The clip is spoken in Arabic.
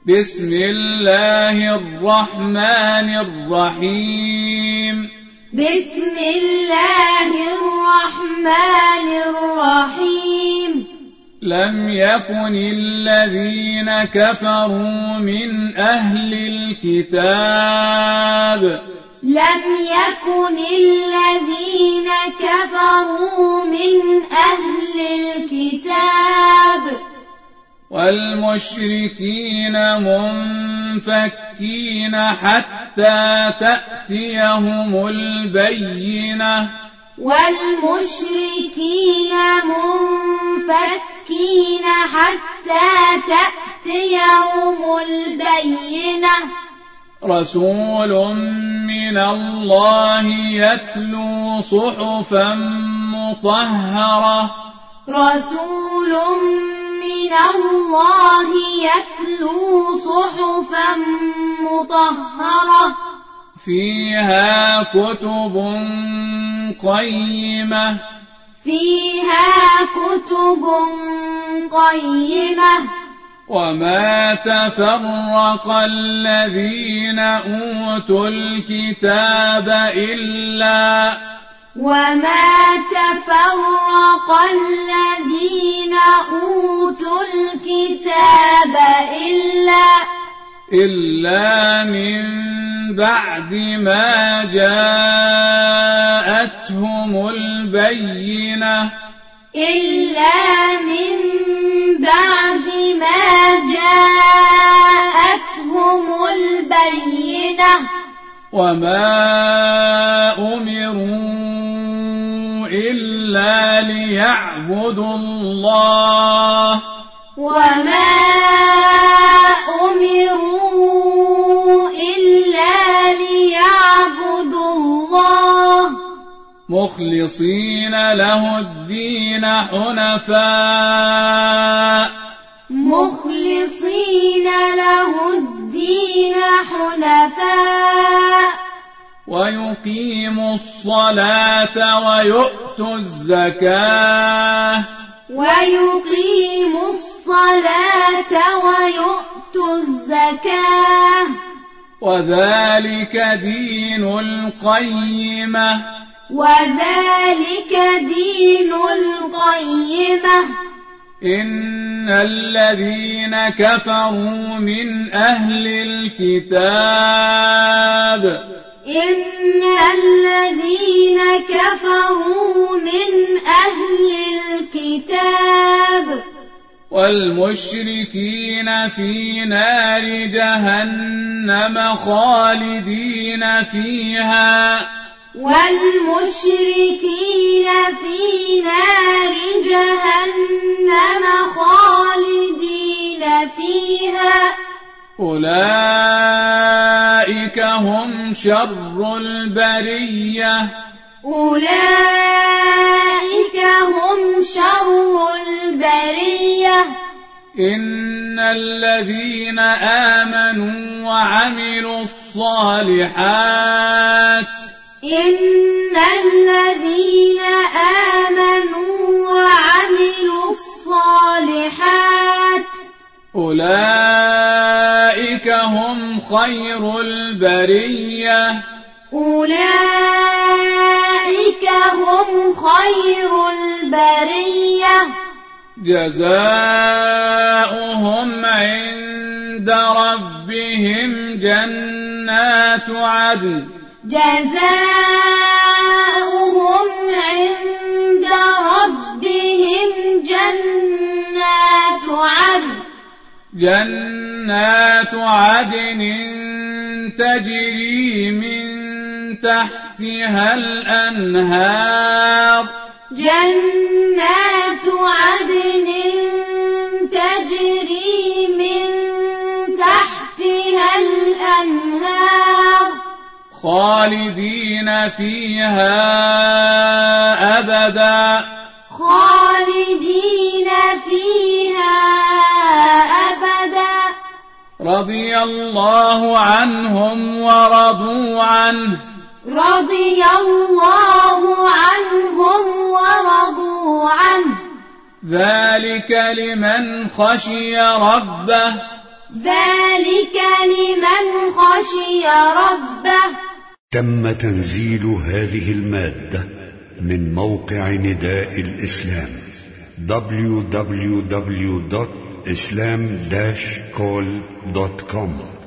بسم الله الرحمن الرحيم. بسم الله الرحمن الرحيم. لم يكن الذين كفروا من أهل الكتاب لم يكن الذين كفروا من أهل الكتاب والمشركين منفكين حتى تأتيهم البينة والمشركين منفكين حتى تأتيهم البينة رسول من الله يتلو صحفا مطهرة رسول من الله يتلو صحفا مطهرة فيها كتب قيمة وما تفرق الذين أوتوا الكتاب إلا من بعد ما جاءتهم البينة وما أمروا إلا ليعبدوا الله مخلصين له الدين حنفاء ويقيموا الصلاة ويؤتوا الزكاة وذلك دين القيمة إن الذين كفروا من أهل الكتاب والمشركين في نار جهنم خالدين فيها أولئك هم شر البرية إن الذين آمنوا وعملوا الصالحات أولئك هم خير البرية جزاؤهم عند ربهم جنات عدن تجري من تحتها الأنهار خالدين فيها أبدا رضي الله عنهم ورضوا عنه ذلك لمن خشي ربه ذلك لمن خشي ربه. تم تنزيل هذه المادة من موقع نداء الإسلام www.islam-call.com